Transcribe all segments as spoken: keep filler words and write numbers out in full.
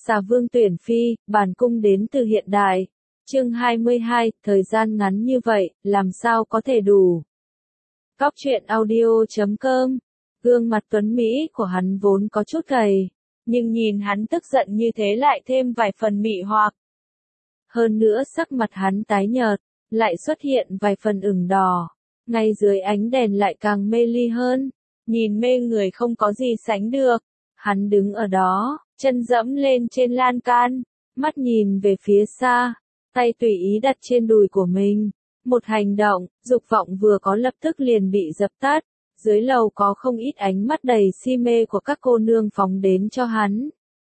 Xà vương tuyển phi, bản cung đến từ hiện đại. Chương hai mươi hai, thời gian ngắn như vậy, làm sao có thể đủ. Cóc truyện audio chấm com. Gương mặt tuấn Mỹ của hắn vốn có chút gầy, nhưng nhìn hắn tức giận như thế lại thêm vài phần mị hoặc. Hơn nữa sắc mặt hắn tái nhợt, lại xuất hiện vài phần ửng đỏ, ngay dưới ánh đèn lại càng mê ly hơn, nhìn mê người không có gì sánh được. Hắn đứng ở đó, chân dẫm lên trên lan can, mắt nhìn về phía xa, tay tùy ý đặt trên đùi của mình. Một hành động, dục vọng vừa có lập tức liền bị dập tắt. Dưới lầu có không ít ánh mắt đầy si mê của các cô nương phóng đến cho hắn.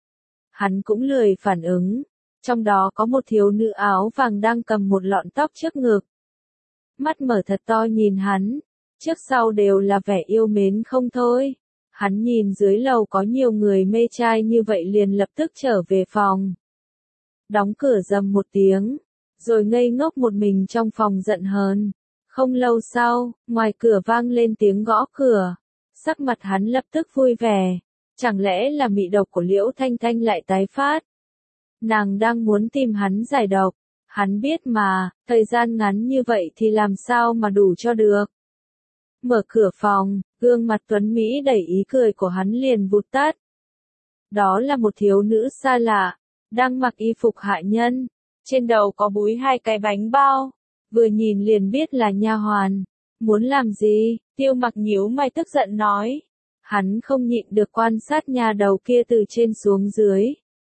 Hắn cũng lười phản ứng. Trong đó có một thiếu nữ áo vàng đang cầm một lọn tóc trước ngực. Mắt mở thật to nhìn hắn, trước sau đều là vẻ yêu mến không thôi. Hắn nhìn dưới lầu có nhiều người mê trai như vậy liền lập tức trở về phòng. Đóng cửa rầm một tiếng, rồi ngây ngốc một mình trong phòng giận hờn. Không lâu sau, ngoài cửa vang lên tiếng gõ cửa. Sắc mặt hắn lập tức vui vẻ. Chẳng lẽ là mị độc của Liễu Thanh Thanh lại tái phát? Nàng đang muốn tìm hắn giải độc. Hắn biết mà, thời gian ngắn như vậy thì làm sao mà đủ cho được. Mở cửa phòng, gương mặt tuấn Mỹ đầy ý cười của hắn liền vụt tắt. Đó là một thiếu nữ xa lạ, đang mặc y phục hạ nhân. Trên đầu có búi hai cái bánh bao. Vừa nhìn liền biết là nha hoàn. Muốn làm gì? Tiêu Mặc nhíu mày tức giận nói. Hắn không nhịn được quan sát nha đầu kia từ trên xuống dưới.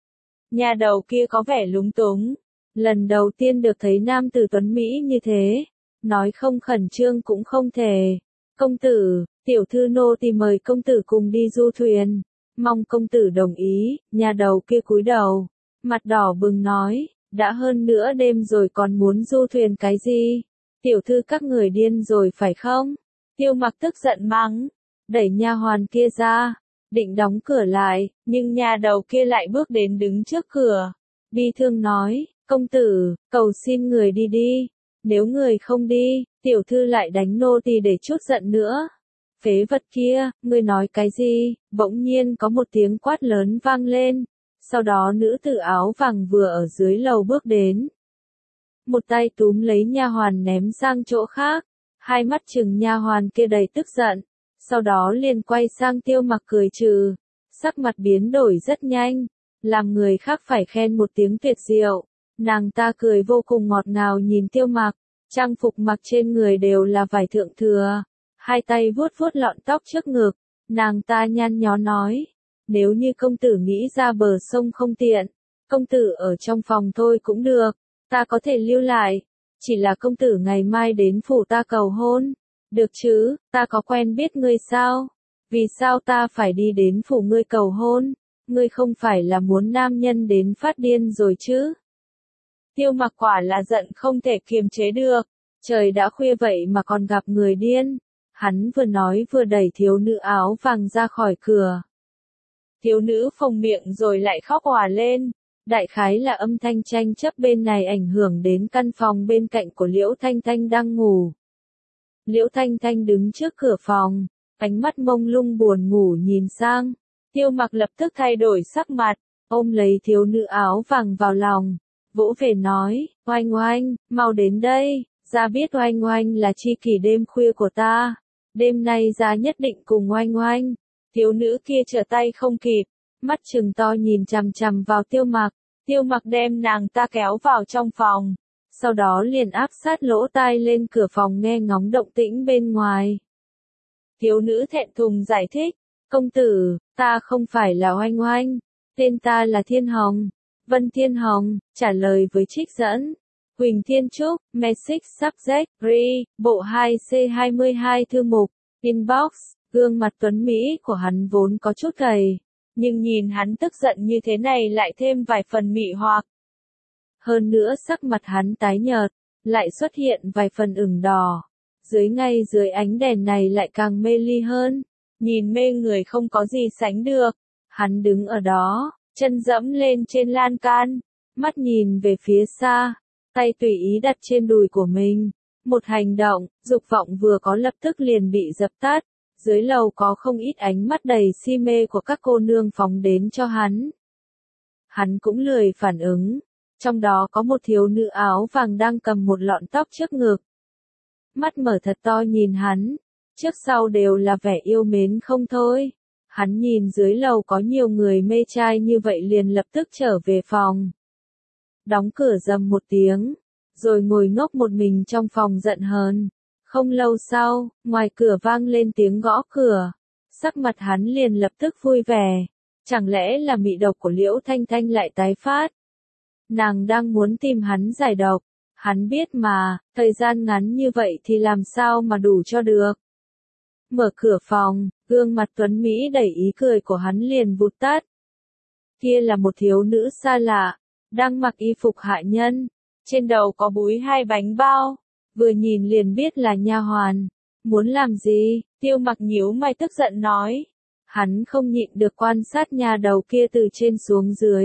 Nha đầu kia có vẻ lúng túng. Lần đầu tiên được thấy nam tử tuấn Mỹ như thế. Nói không khẩn trương cũng không thể. Công tử, tiểu thư nô tỳ mời công tử cùng đi du thuyền. Mong công tử đồng ý. Nha đầu kia cúi đầu, mặt đỏ bừng nói. Đã hơn nửa đêm rồi còn muốn du thuyền cái gì? Tiểu thư các người điên rồi phải không? Tiêu Mặc tức giận mắng, đẩy nha hoàn kia ra, định đóng cửa lại, nhưng nha đầu kia lại bước đến đứng trước cửa. Bi thương nói, công tử, cầu xin người đi đi. Nếu người không đi, tiểu thư lại đánh nô tỳ để chút giận nữa. Phế vật kia, ngươi nói cái gì? Bỗng nhiên có một tiếng quát lớn vang lên. Sau đó nữ tử áo vàng vừa ở dưới lầu bước đến. Một tay túm lấy nha hoàn ném sang chỗ khác, hai mắt trừng nha hoàn kia đầy tức giận, sau đó liền quay sang Tiêu Mặc cười trừ, sắc mặt biến đổi rất nhanh, làm người khác phải khen một tiếng tuyệt diệu. Nàng ta cười vô cùng ngọt ngào nhìn Tiêu Mặc, trang phục mặc trên người đều là vải thượng thừa, hai tay vuốt vuốt lọn tóc trước ngực, nàng ta nhăn nhó nói. Nếu như công tử nghĩ ra bờ sông không tiện, công tử ở trong phòng thôi cũng được, ta có thể lưu lại, chỉ là công tử ngày mai đến phủ ta cầu hôn, được chứ, ta có quen biết ngươi sao, vì sao ta phải đi đến phủ ngươi cầu hôn, ngươi không phải là muốn nam nhân đến phát điên rồi chứ. Tiêu Mặc quả là giận không thể kiềm chế được, trời đã khuya vậy mà còn gặp người điên, hắn vừa nói vừa đẩy thiếu nữ áo vàng ra khỏi cửa. Thiếu nữ phồng miệng rồi lại khóc òa lên, đại khái là âm thanh tranh chấp bên này ảnh hưởng đến căn phòng bên cạnh của Liễu Thanh Thanh đang ngủ. Liễu Thanh Thanh đứng trước cửa phòng, ánh mắt mông lung buồn ngủ nhìn sang, Tiêu Mặc lập tức thay đổi sắc mặt, ôm lấy thiếu nữ áo vàng vào lòng, vỗ về nói, oanh oanh, mau đến đây, ra biết oanh oanh là tri kỷ đêm khuya của ta, đêm nay ra nhất định cùng oanh oanh. Thiếu nữ kia trở tay không kịp, mắt trừng to nhìn chằm chằm vào Tiêu Mặc, Tiêu Mặc đem nàng ta kéo vào trong phòng, sau đó liền áp sát lỗ tai lên cửa phòng nghe ngóng động tĩnh bên ngoài. Thiếu nữ thẹn thùng giải thích, công tử, ta không phải là Oanh Oanh, tên ta là Thiên Hồng, Vân Thiên Hồng, trả lời với trích dẫn. Huỳnh Thiên Trúc, Message Subject, Re, bộ hai C hai mươi hai thư mục, Inbox. Gương mặt tuấn Mỹ của hắn vốn có chút gầy, nhưng nhìn hắn tức giận như thế này lại thêm vài phần mị hoặc. Hơn nữa sắc mặt hắn tái nhợt, lại xuất hiện vài phần ửng đỏ. Dưới ngay dưới ánh đèn này lại càng mê ly hơn, nhìn mê người không có gì sánh được. Hắn đứng ở đó, chân dẫm lên trên lan can, mắt nhìn về phía xa, tay tùy ý đặt trên đùi của mình. Một hành động, dục vọng vừa có lập tức liền bị dập tắt. Dưới lầu có không ít ánh mắt đầy si mê của các cô nương phóng đến cho hắn. hắn cũng lười phản ứng. Trong đó có một thiếu nữ áo vàng đang cầm một lọn tóc trước ngực. Mắt mở thật to nhìn hắn, trước sau đều là vẻ yêu mến không thôi. Hắn nhìn dưới lầu có nhiều người mê trai như vậy liền lập tức trở về phòng. Đóng cửa rầm một tiếng, rồi ngồi ngốc một mình trong phòng giận hờn. Không lâu sau, ngoài cửa vang lên tiếng gõ cửa. Sắc mặt hắn liền lập tức vui vẻ. Chẳng lẽ là mị độc của Liễu Thanh Thanh lại tái phát? Nàng đang muốn tìm hắn giải độc. Hắn biết mà, thời gian ngắn như vậy thì làm sao mà đủ cho được. Mở cửa phòng, gương mặt tuấn Mỹ đẩy ý cười của hắn liền vụt tắt. Kia là một thiếu nữ xa lạ, đang mặc y phục hạ nhân, trên đầu có búi hai bánh bao, vừa nhìn liền biết là nha hoàn. Muốn làm gì? Tiêu Mặc nhíu mày tức giận nói. Hắn không nhịn được quan sát nha đầu kia từ trên xuống dưới.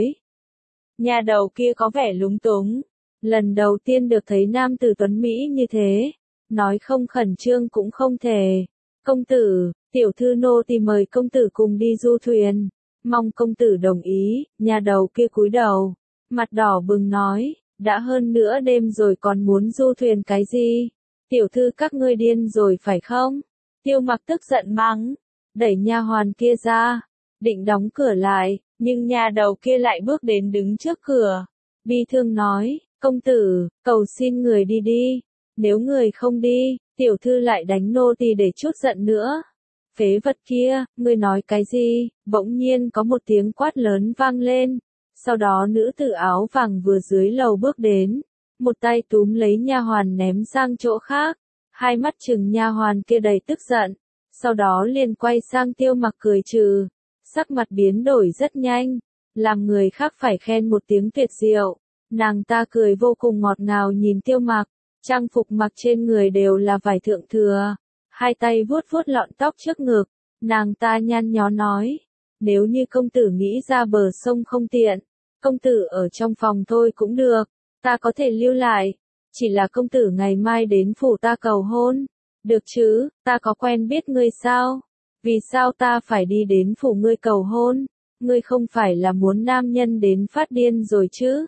Nha đầu kia có vẻ lúng túng, lần đầu tiên được thấy nam tử tuấn Mỹ như thế, nói không khẩn trương cũng không thể. Công tử, tiểu thư nô tỳ mời công tử cùng đi du thuyền, mong công tử đồng ý. Nha đầu kia cúi đầu, mặt đỏ bừng nói, đã hơn nửa đêm rồi còn muốn du thuyền cái gì? Tiểu thư các ngươi điên rồi phải không? Tiêu Mặc tức giận mắng, đẩy nha hoàn kia ra, định đóng cửa lại, nhưng nha đầu kia lại bước đến đứng trước cửa, bi thương nói, công tử, cầu xin người đi đi, nếu người không đi, tiểu thư lại đánh nô tỳ để chút giận nữa. Phế vật kia, ngươi nói cái gì? Bỗng nhiên có một tiếng quát lớn vang lên, sau đó nữ tử áo vàng vừa dưới lầu bước đến, một tay túm lấy nha hoàn ném sang chỗ khác, hai mắt trừng nha hoàn kia đầy tức giận, sau đó liền quay sang Tiêu Mặc cười trừ, sắc mặt biến đổi rất nhanh, làm người khác phải khen một tiếng tuyệt diệu. Nàng ta cười vô cùng ngọt ngào nhìn Tiêu Mặc, trang phục mặc trên người đều là vải thượng thừa, hai tay vuốt vuốt lọn tóc trước ngực, nàng ta nhăn nhó nói, nếu như công tử nghĩ ra bờ sông không tiện, công tử ở trong phòng thôi cũng được, ta có thể lưu lại, chỉ là công tử ngày mai đến phủ ta cầu hôn, được chứ, ta có quen biết ngươi sao? Vì sao ta phải đi đến phủ ngươi cầu hôn? Ngươi không phải là muốn nam nhân đến phát điên rồi chứ?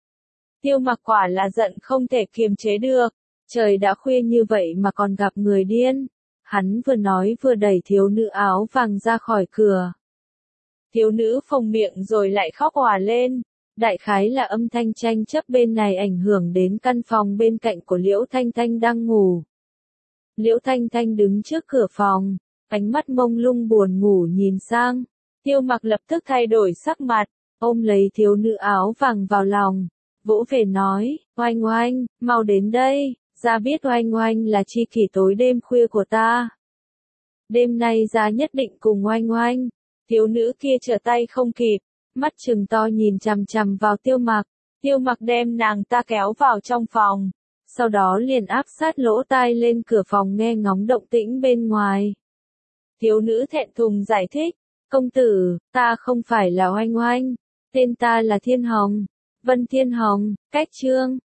Tiêu Mặc quả là giận không thể kiềm chế được, trời đã khuya như vậy mà còn gặp người điên. Hắn vừa nói vừa đẩy thiếu nữ áo vàng ra khỏi cửa. Thiếu nữ phồng miệng rồi lại khóc òa lên. Đại khái là âm thanh tranh chấp bên này ảnh hưởng đến căn phòng bên cạnh của Liễu Thanh Thanh đang ngủ. Liễu Thanh Thanh đứng trước cửa phòng, ánh mắt mông lung buồn ngủ nhìn sang. Tiêu Mặc lập tức thay đổi sắc mặt, ôm lấy thiếu nữ áo vàng vào lòng, vỗ về nói, Oanh Oanh, mau đến đây, ra biết Oanh Oanh là tri kỷ tối đêm khuya của ta. Đêm nay ra nhất định cùng Oanh Oanh. Thiếu nữ kia trở tay không kịp, mắt trừng to nhìn chằm chằm vào Tiêu Mặc. Tiêu Mặc đem nàng ta kéo vào trong phòng, sau đó liền áp sát lỗ tai lên cửa phòng nghe ngóng động tĩnh bên ngoài. Thiếu nữ thẹn thùng giải thích, công tử, ta không phải là Oanh Oanh, tên ta là Thiên Hồng, Vân Thiên Hồng, cách chương.